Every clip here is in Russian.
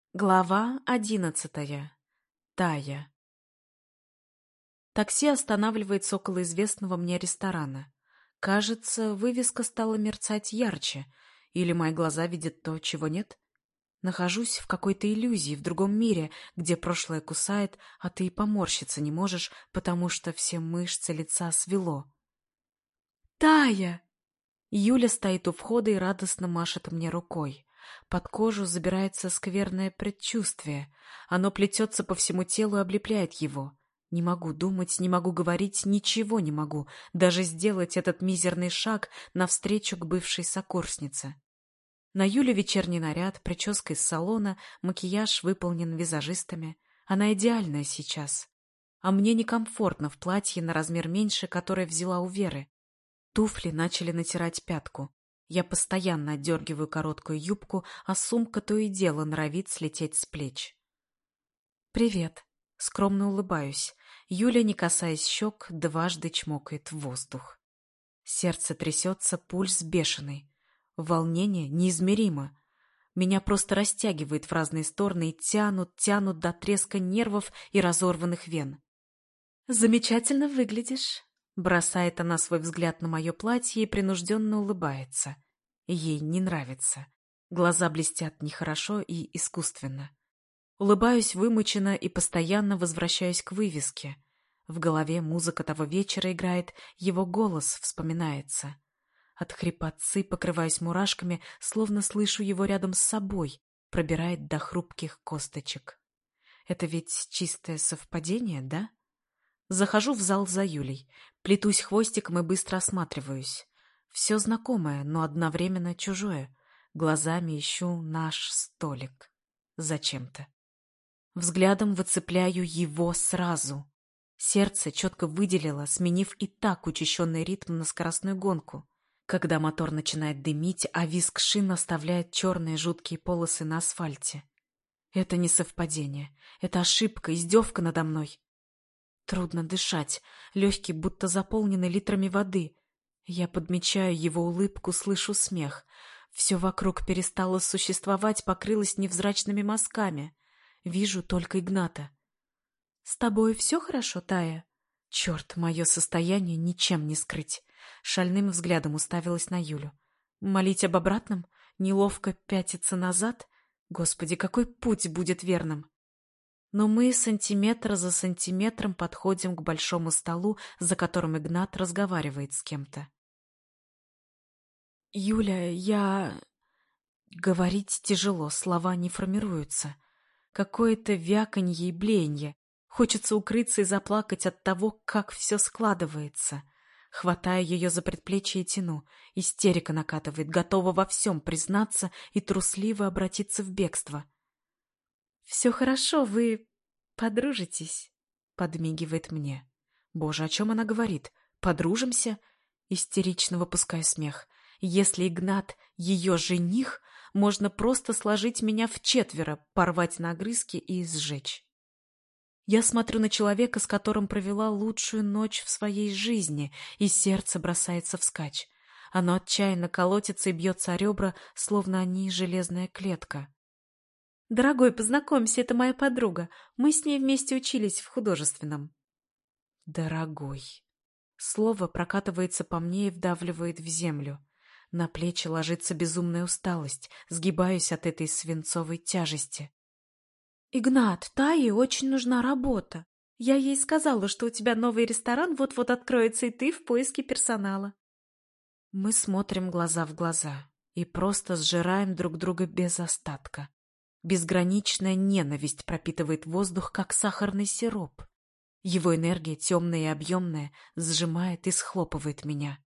Глава 11. Тая. Такси останавливается около известного мне ресторана. Кажется, вывеска стала мерцать ярче, или мои глаза видят то, чего нет. Нахожусь в какой-то иллюзии, в другом мире, где прошлое кусает, а ты и поморщиться не можешь, потому что все мышцы лица свело. «Тая!» Юля стоит у входа и радостно машет мне рукой. Под кожу забирается скверное предчувствие. Оно плетется по всему телу и облепляет его. Не могу думать, не могу говорить, ничего не могу, даже сделать этот мизерный шаг навстречу к бывшей сокурснице. На Юле вечерний наряд, прическа из салона, макияж выполнен визажистами. Она идеальная сейчас. А мне некомфортно в платье на размер меньше, которое взяла у Веры. Туфли начали натирать пятку. Я постоянно отдергиваю короткую юбку, а сумка то и дело норовит слететь с плеч. «Привет». Скромно улыбаюсь. Юля, не касаясь щек, дважды чмокает в воздух. Сердце трясется, пульс бешеный. Волнение неизмеримо. Меня просто растягивает в разные стороны и тянут до треска нервов и разорванных вен. «Замечательно выглядишь», — бросает она свой взгляд на мое платье и принужденно улыбается. Ей не нравится. Глаза блестят нехорошо и искусственно. Улыбаюсь вымученно и постоянно возвращаюсь к вывеске. В голове музыка того вечера играет, его голос вспоминается. От хрипотцы покрываюсь мурашками, словно слышу его рядом с собой, пробирает до хрупких косточек. Это ведь чистое совпадение, да? Захожу в зал за Юлей, плетусь хвостиком и быстро осматриваюсь. Все знакомое, но одновременно чужое. Глазами ищу наш столик. Зачем-то. Взглядом выцепляю его сразу. Сердце четко выделило, сменив и так учащенный ритм на скоростную гонку. Когда мотор начинает дымить, а визг шин оставляет черные жуткие полосы на асфальте. Это не совпадение. Это ошибка, издевка надо мной. Трудно дышать, легкие будто заполнены литрами воды. Я подмечаю его улыбку, слышу смех. Все вокруг перестало существовать, покрылось невзрачными мазками. Вижу только Игната. «С тобой все хорошо, Тая?» Черт, мое состояние ничем не скрыть. Шальным взглядом уставилась на Юлю. Молить об обратном? Неловко пятиться назад? Господи, какой путь будет верным? Но мы сантиметр за сантиметром подходим к большому столу, за которым Игнат разговаривает с кем-то. «Юля, я...» Говорить тяжело, слова не формируются. Какое-то вяканье и блеянье. Хочется укрыться и заплакать от того, как все складывается. Хватаю ее за предплечье и тяну. Истерика накатывает, готова во всем признаться и трусливо обратиться в бегство. «Все хорошо, вы подружитесь», — подмигивает мне. Боже, о чем она говорит? Подружимся? Истерично выпускаю смех. Если Игнат ее жених, можно просто сложить меня вчетверо, порвать на огрызки и сжечь. Я смотрю на человека, с которым провела лучшую ночь в своей жизни, и сердце бросается вскачь. Оно отчаянно колотится и бьется о ребра, словно они железная клетка. «Дорогой, познакомься, это моя подруга. Мы с ней вместе учились в художественном». «Дорогой». Слово прокатывается по мне и вдавливает в землю. На плечи ложится безумная усталость, сгибаюсь от этой свинцовой тяжести. «Игнат, Тае очень нужна работа. Я ей сказала, что у тебя новый ресторан вот-вот откроется, и ты в поиске персонала». Мы смотрим глаза в глаза и просто сжираем друг друга без остатка. Безграничная ненависть пропитывает воздух, как сахарный сироп. Его энергия, темная и объемная, сжимает и схлопывает меня.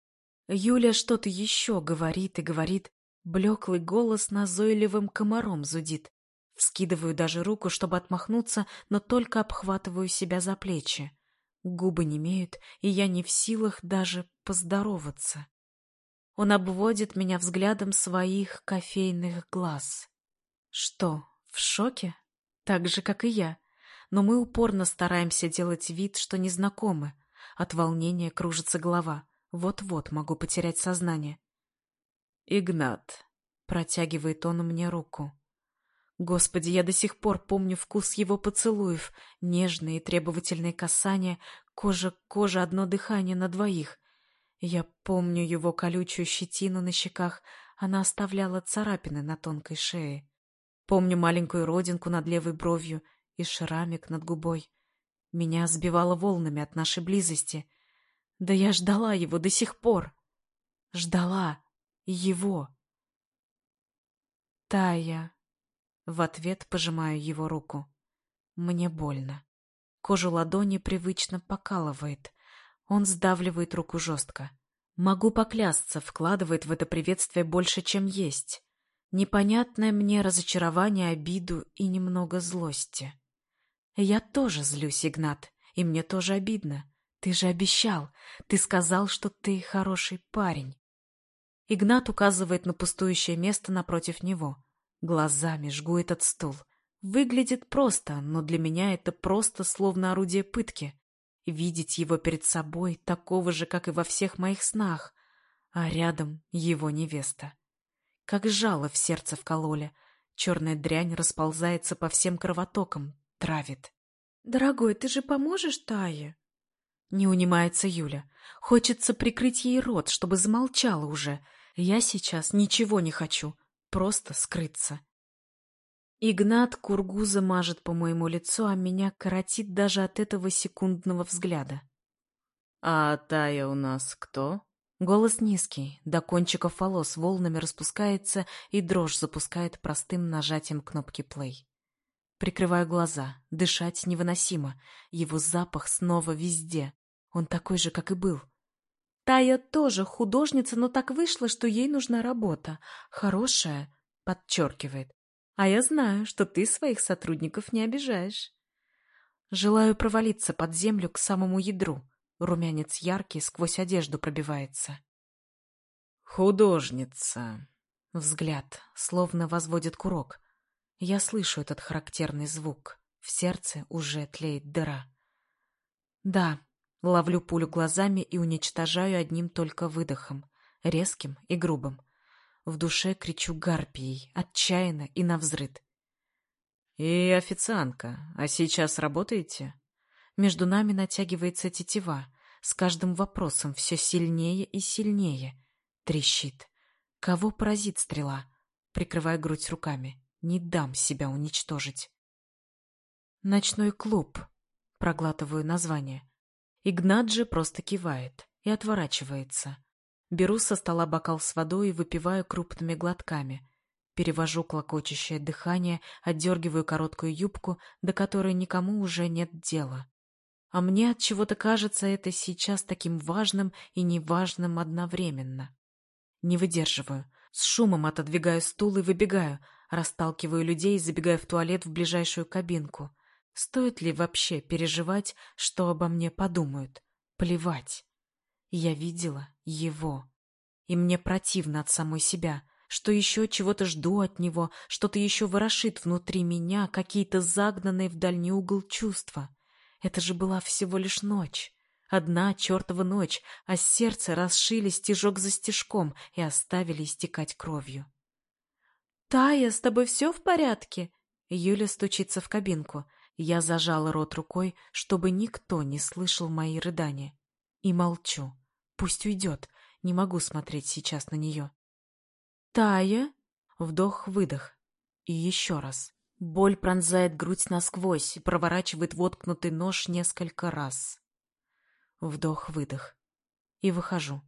Юля что-то еще говорит и говорит. Блеклый голос назойливым комаром зудит. Вскидываю даже руку, чтобы отмахнуться, но только обхватываю себя за плечи. Губы немеют, и я не в силах даже поздороваться. Он обводит меня взглядом своих кофейных глаз. Что, в шоке? Так же, как и я. Но мы упорно стараемся делать вид, что не знакомы. От волнения кружится голова. Вот-вот могу потерять сознание. «Игнат», — протягивает он мне руку. Господи, я до сих пор помню вкус его поцелуев, нежные и требовательные касания, кожа к коже, одно дыхание на двоих. Я помню его колючую щетину на щеках, она оставляла царапины на тонкой шее. Помню маленькую родинку над левой бровью и шрамик над губой. Меня сбивало волнами от нашей близости. Да я ждала его до сих пор. Ждала его. Тая. В ответ пожимаю его руку. Мне больно. Кожу ладони привычно покалывает. Он сдавливает руку жестко. Могу поклясться, вкладывает в это приветствие больше, чем есть. Непонятное мне разочарование, обиду и немного злости. Я тоже злюсь, Игнат, и мне тоже обидно. Ты же обещал, ты сказал, что ты хороший парень. Игнат указывает на пустующее место напротив него. Глазами жгу этот стул. Выглядит просто, но для меня это просто словно орудие пытки. Видеть его перед собой, такого же, как и во всех моих снах, а рядом его невеста. Как жало в сердце вкололи. Черная дрянь расползается по всем кровотокам, травит. «Дорогой, ты же поможешь Тае?» Не унимается Юля. Хочется прикрыть ей рот, чтобы замолчала уже. Я сейчас ничего не хочу, просто скрыться. Игнат кургуза мажет по моему лицу, а меня коротит даже от этого секундного взгляда. «А Тая у нас кто?» Голос низкий, до кончиков волос волнами распускается и дрожь запускает простым нажатием кнопки плей. Прикрываю глаза, дышать невыносимо, его запах снова везде, он такой же, как и был. Тая тоже художница, но так вышло, что ей нужна работа. Хорошая, подчеркивает. А я знаю, что ты своих сотрудников не обижаешь. Желаю провалиться под землю к самому ядру. Румянец яркий, сквозь одежду пробивается. «Художница». Взгляд, словно возводит курок. Я слышу этот характерный звук. В сердце уже тлеет дыра. Да, ловлю пулю глазами и уничтожаю одним только выдохом. Резким и грубым. В душе кричу гарпией, отчаянно и навзрыд. «И официантка, а сейчас работаете?» Между нами натягивается тетива. С каждым вопросом все сильнее и сильнее. Трещит. Кого поразит стрела? Прикрываю грудь руками. Не дам себя уничтожить. «Ночной клуб». Проглатываю название. Игнат же просто кивает и отворачивается. Беру со стола бокал с водой и выпиваю крупными глотками. Перевожу клокочущее дыхание, отдергиваю короткую юбку, до которой никому уже нет дела. А мне от чего-то кажется это сейчас таким важным и неважным одновременно. Не выдерживаю. С шумом отодвигаю стул и выбегаю, расталкиваю людей и забегаю в туалет в ближайшую кабинку. Стоит ли вообще переживать, что обо мне подумают? Плевать. Я видела его. И мне противно от самой себя, что еще чего-то жду от него, что-то еще ворошит внутри меня, какие-то загнанные в дальний угол чувства. Это же была всего лишь ночь. Одна чертова ночь, а сердце расшили стежок за стежком и оставили истекать кровью. «Тая, с тобой все в порядке?» Юля стучится в кабинку. Я зажала рот рукой, чтобы никто не слышал мои рыдания. И молчу. Пусть уйдет. Не могу смотреть сейчас на нее. «Тая?» Вдох-выдох. И еще раз. Боль пронзает грудь насквозь и проворачивает воткнутый нож несколько раз. Вдох-выдох. И выхожу.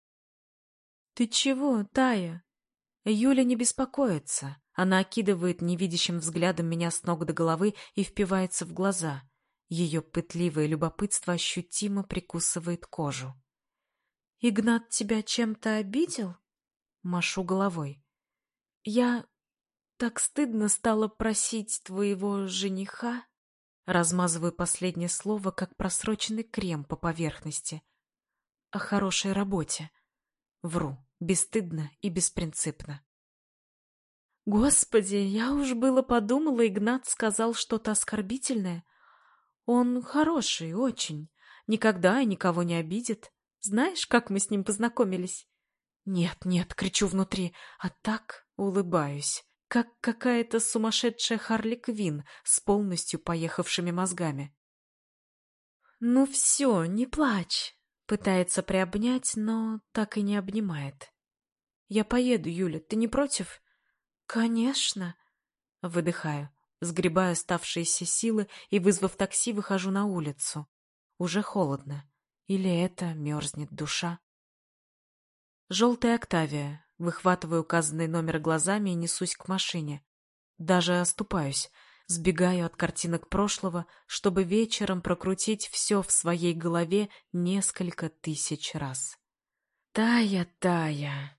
«Ты чего, Тая?» Юля не беспокоится. Она окидывает невидящим взглядом меня с ног до головы и впивается в глаза. Ее пытливое любопытство ощутимо прикусывает кожу. «Игнат тебя чем-то обидел?» Машу головой. «Я... так стыдно стало просить твоего жениха». Размазываю последнее слово, как просроченный крем по поверхности. О хорошей работе. Вру, бесстыдно и беспринципно. Господи, я уж было подумала, Игнат сказал что-то оскорбительное. Он хороший, очень. Никогда и никого не обидит. Знаешь, как мы с ним познакомились? Нет, нет, кричу внутри, а так улыбаюсь. как какая-то сумасшедшая Харли Квинн с полностью поехавшими мозгами. «Ну все, не плачь!» Пытается приобнять, но так и не обнимает. «Я поеду, Юля, ты не против?» «Конечно!» Выдыхаю, сгребаю оставшиеся силы и, вызвав такси, выхожу на улицу. Уже холодно. Или это мерзнет душа? Желтая Октавия. Выхватываю указанный номер глазами и несусь к машине. Даже оступаюсь, сбегаю от картинок прошлого, чтобы вечером прокрутить все в своей голове несколько тысяч раз. Тая, Тая.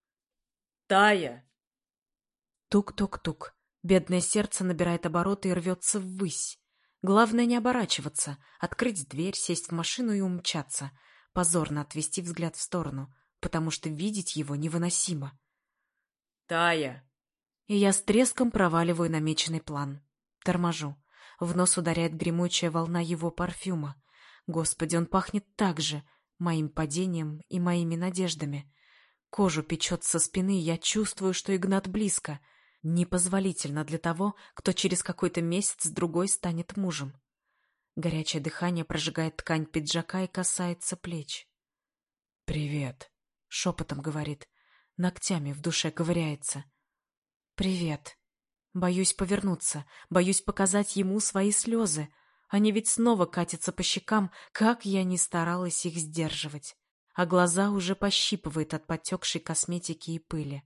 Тая! Тук-тук-тук. Бедное сердце набирает обороты и рвется ввысь. Главное не оборачиваться, открыть дверь, сесть в машину и умчаться. Позорно отвести взгляд в сторону, потому что видеть его невыносимо. Тая! И я с треском проваливаю намеченный план. Торможу. В нос ударяет гремучая волна его парфюма. Господи, он пахнет так же, моим падением и моими надеждами. Кожу печет со спины, я чувствую, что Игнат близко. Непозволительно для того, кто через какой-то месяц-другой станет мужем. Горячее дыхание прожигает ткань пиджака и касается плеч. «Привет», — шепотом говорит, ногтями в душе ковыряется. «Привет». Боюсь повернуться, боюсь показать ему свои слезы. Они ведь снова катятся по щекам, как я ни старалась их сдерживать. А глаза уже пощипывает от потекшей косметики и пыли.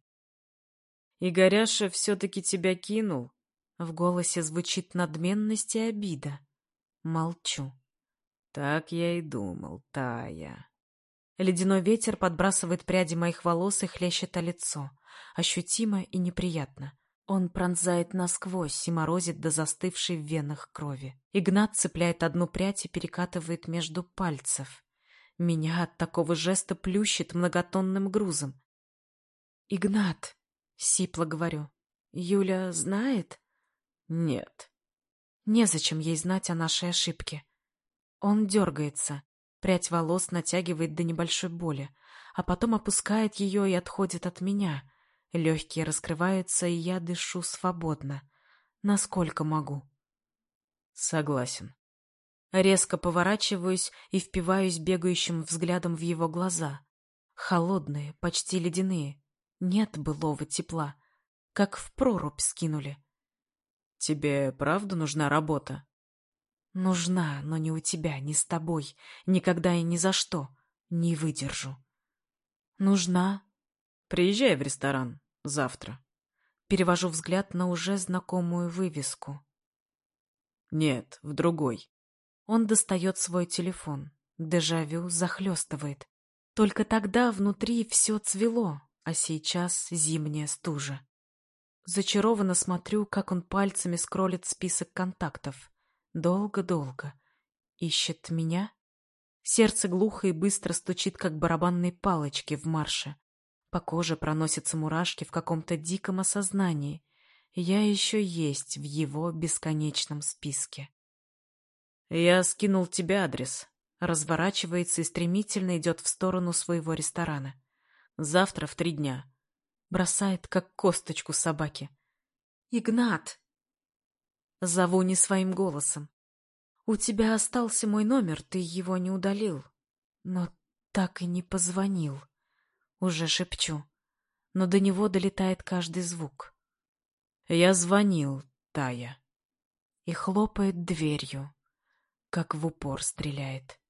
Игоряша все-таки тебя кинул? В голосе звучит надменность и обида. Молчу. Так я и думал, Тая. Ледяной ветер подбрасывает пряди моих волос и хлещет о лицо. Ощутимо и неприятно. Он пронзает насквозь и морозит до застывшей в венах крови. Игнат цепляет одну прядь и перекатывает между пальцев. Меня от такого жеста плющит многотонным грузом. «Игнат!» — сипло говорю. «Юля знает?» Нет. Незачем ей знать о нашей ошибке. Он дергается. Прядь волос натягивает до небольшой боли, а потом опускает ее и отходит от меня. Легкие раскрываются, и я дышу свободно. Насколько могу. Согласен. Резко поворачиваюсь и впиваюсь бегающим взглядом в его глаза. Холодные, почти ледяные. Нет былого тепла. Как в прорубь скинули. Тебе правда нужна работа? Нужна, но не у тебя, не с тобой. Никогда и ни за что. Не выдержу. Нужна. Приезжай в ресторан завтра. Перевожу взгляд на уже знакомую вывеску. Нет, в другой. Он достает свой телефон. Дежавю захлестывает. Только тогда внутри все цвело, а сейчас зимняя стужа. Зачарованно смотрю, как он пальцами скроллит список контактов. Долго-долго. Ищет меня? Сердце глухо и быстро стучит, как барабанные палочки в марше. По коже проносятся мурашки в каком-то диком осознании. Я еще есть в его бесконечном списке. Я скинул тебе адрес. Разворачивается и стремительно идет в сторону своего ресторана. Завтра в 3 дня. Бросает, как косточку собаки. «Игнат!» Зову не своим голосом. «У тебя остался мой номер, ты его не удалил. Но так и не позвонил». Уже шепчу, но до него долетает каждый звук. Я звонил, Тая. И хлопает дверью, как в упор стреляет.